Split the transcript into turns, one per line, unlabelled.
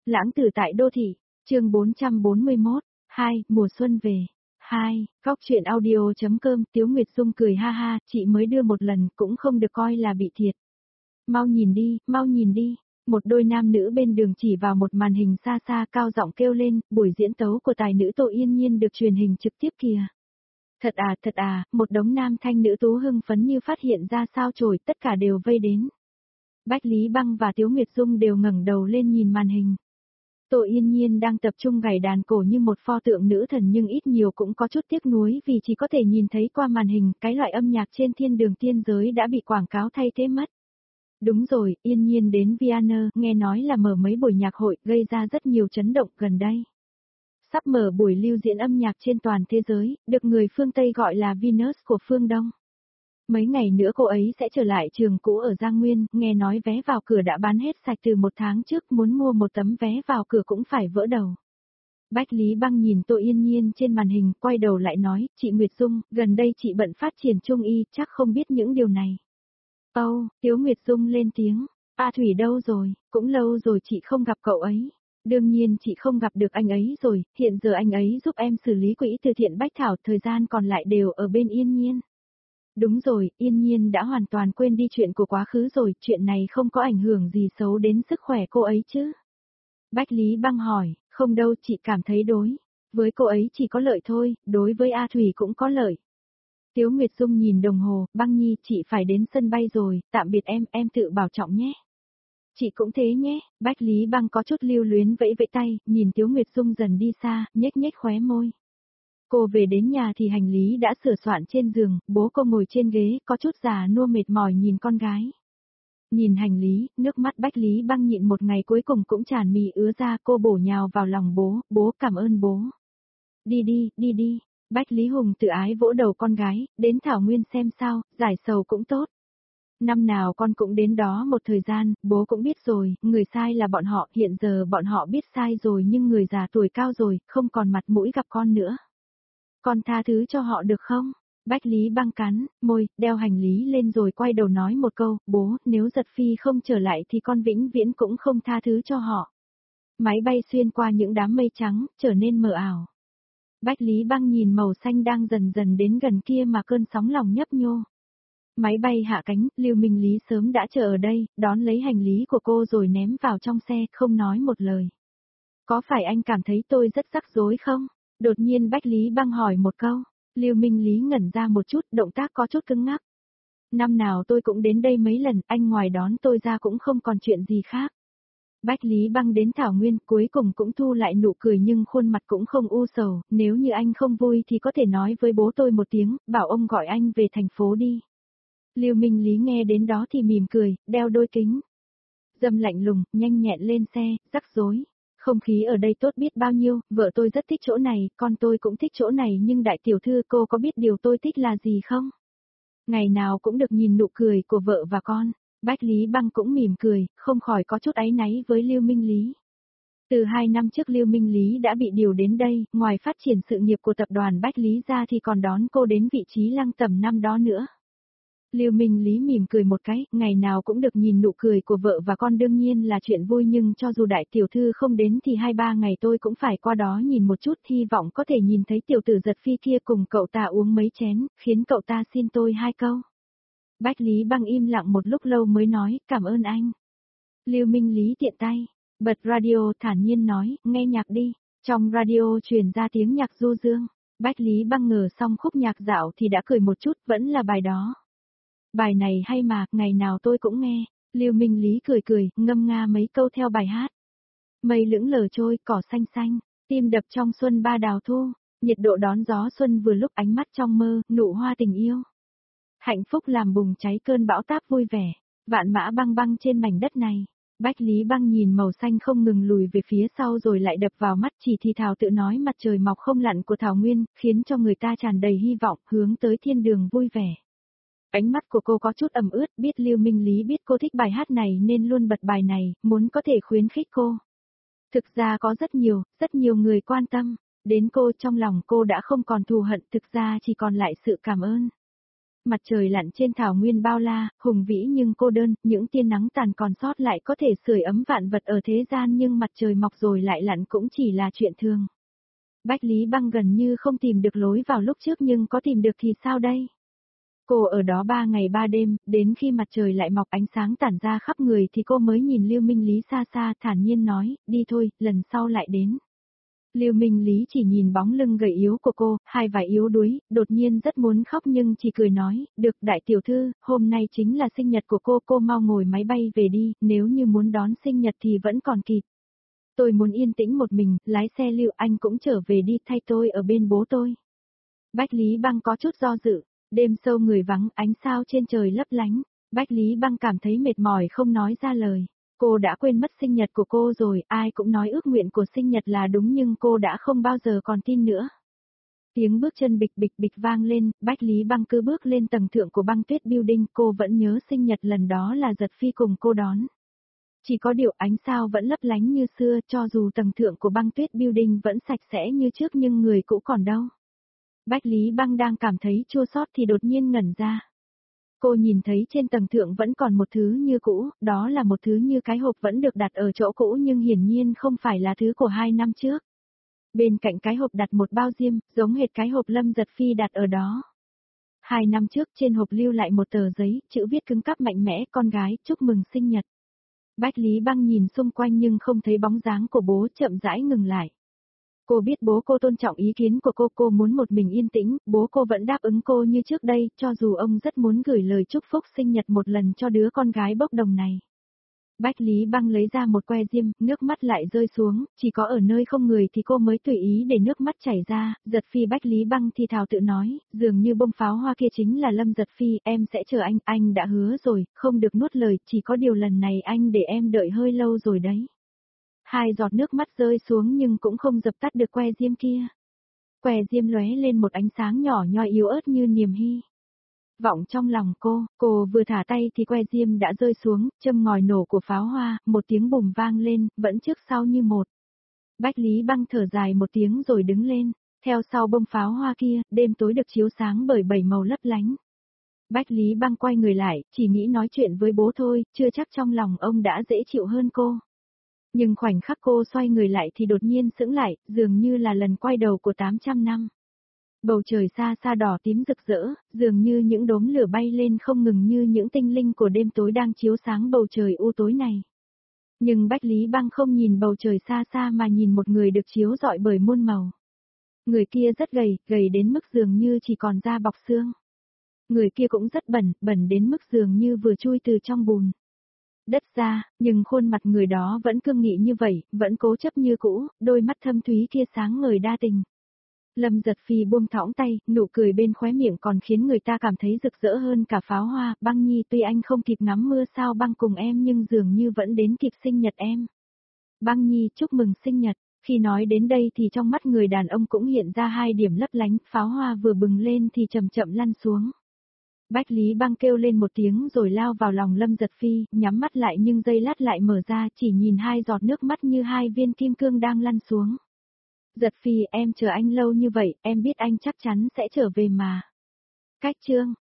Lãng tử tại đô thị, chương 441, 2, mùa xuân về. 2, góc truyện audio.com, Tiếu Nguyệt Dung cười ha ha, chị mới đưa một lần cũng không được coi là bị thiệt. Mau nhìn đi, mau nhìn đi. Một đôi nam nữ bên đường chỉ vào một màn hình xa xa cao giọng kêu lên, buổi diễn tấu của tài nữ Tô Yên Nhiên được truyền hình trực tiếp kìa. Thật à, một đống nam thanh nữ tú hưng phấn như phát hiện ra sao chổi, tất cả đều vây đến. Bách Lý Băng và Tiếu Nguyệt Dung đều ngẩng đầu lên nhìn màn hình. Tô Yên Nhiên đang tập trung gảy đàn cổ như một pho tượng nữ thần nhưng ít nhiều cũng có chút tiếc nuối vì chỉ có thể nhìn thấy qua màn hình, cái loại âm nhạc trên thiên đường tiên giới đã bị quảng cáo thay thế mất. Đúng rồi, Yên Nhiên đến Vienna, nghe nói là mở mấy buổi nhạc hội, gây ra rất nhiều chấn động gần đây. Sắp mở buổi lưu diễn âm nhạc trên toàn thế giới, được người phương Tây gọi là Venus của phương Đông. Mấy ngày nữa cô ấy sẽ trở lại trường cũ ở Giang Nguyên, nghe nói vé vào cửa đã bán hết sạch từ 1 tháng trước, muốn mua một tấm vé vào cửa cũng phải vỡ đầu. Bách Lý Băng nhìn Tô Yên Nhiên trên màn hình, quay đầu lại nói, chị Nguyệt Dung, gần đây chị bận phát triển Trung Y, chắc không biết những điều này. Tiếu Nguyệt Dung lên tiếng, A Thủy đâu rồi, cũng lâu rồi chị không gặp cậu ấy. Đương nhiên chị không gặp được anh ấy rồi, hiện giờ anh ấy giúp em xử lý quỹ từ thiện Bách Thảo, thời gian còn lại đều ở bên Yên Nhiên. Đúng rồi, Yên Nhiên đã hoàn toàn quên đi chuyện của quá khứ rồi, chuyện này không có ảnh hưởng gì xấu đến sức khỏe cô ấy chứ? Bách Lý Băng hỏi, không đâu, chị cảm thấy đối với cô ấy chỉ có lợi thôi, đối với A Thủy cũng có lợi. Tiếu Nguyệt Dung nhìn đồng hồ, Băng Nhi, chị phải đến sân bay rồi, tạm biệt em tự bảo trọng nhé. Chị cũng thế nhé, Bách Lý Băng có chút lưu luyến vẫy vẫy tay, nhìn Tiếu Nguyệt Dung dần đi xa, nhếch nhếch khóe môi. Cô về đến nhà thì hành lý đã sửa soạn trên giường, bố cô ngồi trên ghế, có chút già nua mệt mỏi nhìn con gái. Nhìn hành lý, nước mắt Bách Lý Băng nhịn một ngày cuối cùng cũng tràn mì ứa ra, cô bổ nhào vào lòng bố cảm ơn bố. Đi đi, Bách Lý Hùng tự ái vỗ đầu con gái, đến Thảo Nguyên xem sao, giải sầu cũng tốt. Năm nào con cũng đến đó một thời gian, bố cũng biết rồi, người sai là bọn họ, hiện giờ bọn họ biết sai rồi nhưng người già tuổi cao rồi, không còn mặt mũi gặp con nữa. Con tha thứ cho họ được không? Bách Lý Băng cắn môi, đeo hành lý lên rồi quay đầu nói một câu, bố, nếu Giật Phi không trở lại thì con vĩnh viễn cũng không tha thứ cho họ. Máy bay xuyên qua những đám mây trắng, trở nên mờ ảo. Bách Lý Băng nhìn màu xanh đang dần dần đến gần kia mà cơn sóng lòng nhấp nhô. Máy bay hạ cánh, Lưu Minh Lý sớm đã chờ ở đây, đón lấy hành lý của cô rồi ném vào trong xe, không nói một lời. Có phải anh cảm thấy tôi rất rắc rối không? Đột nhiên Bách Lý Băng hỏi một câu, Lưu Minh Lý ngẩn ra một chút, động tác có chút cứng ngắc. Năm nào tôi cũng đến đây mấy lần, anh ngoài đón tôi ra cũng không còn chuyện gì khác. Bách Lý Băng đến Thảo Nguyên cuối cùng cũng thu lại nụ cười nhưng khuôn mặt cũng không u sầu, nếu như anh không vui thì có thể nói với bố tôi một tiếng, bảo ông gọi anh về thành phố đi. Lưu Minh Lý nghe đến đó thì mỉm cười, đeo đôi kính. Dâm lạnh lùng, nhanh nhẹn lên xe, rắc rối. Không khí ở đây tốt biết bao nhiêu, vợ tôi rất thích chỗ này, con tôi cũng thích chỗ này nhưng đại tiểu thư cô có biết điều tôi thích là gì không? Ngày nào cũng được nhìn nụ cười của vợ và con. Bách Lý Băng cũng mỉm cười, không khỏi có chút áy náy với Lưu Minh Lý. Từ 2 năm trước Lưu Minh Lý đã bị điều đến đây, ngoài phát triển sự nghiệp của tập đoàn Bách Lý ra thì còn đón cô đến vị trí lăng tẩm năm đó nữa. Lưu Minh Lý mỉm cười một cái, ngày nào cũng được nhìn nụ cười của vợ và con đương nhiên là chuyện vui nhưng cho dù đại tiểu thư không đến thì 2-3 ngày tôi cũng phải qua đó nhìn một chút, hy vọng có thể nhìn thấy tiểu tử Giật Phi kia cùng cậu ta uống mấy chén, khiến cậu ta xin tôi 2 câu. Bách Lý Băng im lặng một lúc lâu mới nói, cảm ơn anh. Lưu Minh Lý tiện tay, bật radio thản nhiên nói, nghe nhạc đi. Trong radio truyền ra tiếng nhạc du dương, Bách Lý Băng ngờ xong khúc nhạc dạo thì đã cười một chút, vẫn là bài đó. Bài này hay mà, ngày nào tôi cũng nghe. Lưu Minh Lý cười, ngâm nga mấy câu theo bài hát. Mây lững lờ trôi, cỏ xanh xanh, tim đập trong xuân ba đào thu, nhiệt độ đón gió xuân vừa lúc ánh mắt trong mơ, nụ hoa tình yêu. Hạnh phúc làm bùng cháy cơn bão táp vui vẻ, vạn mã băng băng trên mảnh đất này. Bách Lý Băng nhìn màu xanh không ngừng lùi về phía sau rồi lại đập vào mắt chỉ thì thào tự nói mặt trời mọc không lặn của Thảo Nguyên, khiến cho người ta tràn đầy hy vọng, hướng tới thiên đường vui vẻ. Ánh mắt của cô có chút ẩm ướt, biết Lưu Minh Lý biết cô thích bài hát này nên luôn bật bài này, muốn có thể khuyến khích cô. Thực ra có rất nhiều người quan tâm, đến cô trong lòng cô đã không còn thù hận, thực ra chỉ còn lại sự cảm ơn. Mặt trời lặn trên thảo nguyên bao la, hùng vĩ nhưng cô đơn, những tia nắng tàn còn sót lại có thể sưởi ấm vạn vật ở thế gian nhưng mặt trời mọc rồi lại lặn cũng chỉ là chuyện thường. Bách Lý Băng gần như không tìm được lối vào lúc trước nhưng có tìm được thì sao đây? Cô ở đó 3 ngày 3 đêm, đến khi mặt trời lại mọc ánh sáng tản ra khắp người thì cô mới nhìn Lưu Minh Lý xa xa thản nhiên nói, đi thôi, lần sau lại đến. Lưu Minh Lý chỉ nhìn bóng lưng gầy yếu của cô, hai vai yếu đuối, đột nhiên rất muốn khóc nhưng chỉ cười nói, được đại tiểu thư, hôm nay chính là sinh nhật của cô mau ngồi máy bay về đi, nếu như muốn đón sinh nhật thì vẫn còn kịp. Tôi muốn yên tĩnh một mình, lái xe Lưu anh cũng trở về đi thay tôi ở bên bố tôi. Bách Lý Băng có chút do dự, đêm sâu người vắng ánh sao trên trời lấp lánh, Bách Lý Băng cảm thấy mệt mỏi không nói ra lời. Cô đã quên mất sinh nhật của cô rồi, ai cũng nói ước nguyện của sinh nhật là đúng nhưng cô đã không bao giờ còn tin nữa. Tiếng bước chân bịch bịch bịch vang lên, Bách Lý Băng cứ bước lên tầng thượng của Băng Tuyết Building, cô vẫn nhớ sinh nhật lần đó là Giật Phi cùng cô đón. Chỉ có điều ánh sao vẫn lấp lánh như xưa cho dù tầng thượng của Băng Tuyết Building vẫn sạch sẽ như trước nhưng người cũ còn đâu. Bách Lý Băng đang cảm thấy chua xót thì đột nhiên ngẩn ra. Cô nhìn thấy trên tầng thượng vẫn còn một thứ như cũ, đó là một thứ như cái hộp vẫn được đặt ở chỗ cũ nhưng hiển nhiên không phải là thứ của 2 năm trước. Bên cạnh cái hộp đặt một bao diêm, giống hệt cái hộp Lâm Giật Phi đặt ở đó. 2 năm trước trên hộp lưu lại một tờ giấy, chữ viết cứng cáp mạnh mẽ, con gái, chúc mừng sinh nhật. Bách Lý Băng nhìn xung quanh nhưng không thấy bóng dáng của bố, chậm rãi ngừng lại. Cô biết bố cô tôn trọng ý kiến của cô muốn một mình yên tĩnh, bố cô vẫn đáp ứng cô như trước đây, cho dù ông rất muốn gửi lời chúc phúc sinh nhật một lần cho đứa con gái bốc đồng này. Bách Lý Băng lấy ra một que diêm, nước mắt lại rơi xuống, chỉ có ở nơi không người thì cô mới tùy ý để nước mắt chảy ra, Giật Phi. Bách Lý Băng thì thào tự nói, dường như bông pháo hoa kia chính là Lâm Giật Phi, em sẽ chờ anh đã hứa rồi, không được nuốt lời, chỉ có điều lần này anh để em đợi hơi lâu rồi đấy. 2 giọt nước mắt rơi xuống nhưng cũng không dập tắt được que diêm kia. Que diêm lóe lên một ánh sáng nhỏ nhoi yếu ớt như niềm hy vọng trong lòng cô vừa thả tay thì que diêm đã rơi xuống, châm ngòi nổ của pháo hoa, một tiếng bùm vang lên, vẫn trước sau như một. Bách Lý Băng thở dài một tiếng rồi đứng lên, theo sau bông pháo hoa kia, đêm tối được chiếu sáng bởi 7 màu lấp lánh. Bách Lý Băng quay người lại, chỉ nghĩ nói chuyện với bố thôi, chưa chắc trong lòng ông đã dễ chịu hơn cô. Nhưng khoảnh khắc cô xoay người lại thì đột nhiên sững lại, dường như là lần quay đầu của 800 năm. Bầu trời xa xa đỏ tím rực rỡ, dường như những đốm lửa bay lên không ngừng như những tinh linh của đêm tối đang chiếu sáng bầu trời u tối này. Nhưng Bách Lý Băng không nhìn bầu trời xa xa mà nhìn một người được chiếu rọi bởi muôn màu. Người kia rất gầy đến mức dường như chỉ còn da bọc xương. Người kia cũng rất bẩn đến mức dường như vừa chui từ trong bùn đất ra, nhưng khuôn mặt người đó vẫn cương nghị như vậy, vẫn cố chấp như cũ, đôi mắt thâm thúy kia sáng ngời đa tình. Lâm Giật Phi buông thõng tay, nụ cười bên khóe miệng còn khiến người ta cảm thấy rực rỡ hơn cả pháo hoa. Băng Nhi, tuy anh không kịp ngắm mưa sao băng cùng em nhưng dường như vẫn đến kịp sinh nhật em. Băng Nhi, chúc mừng sinh nhật. Khi nói đến đây thì trong mắt người đàn ông cũng hiện ra 2 điểm lấp lánh, pháo hoa vừa bừng lên thì chậm chậm lăn xuống. Bách Lý Băng kêu lên một tiếng rồi lao vào lòng Lâm Giật Phi, nhắm mắt lại nhưng giây lát lại mở ra, chỉ nhìn 2 giọt nước mắt như 2 viên kim cương đang lăn xuống. Giật Phi, em chờ anh lâu như vậy, em biết anh chắc chắn sẽ trở về mà. Cách chương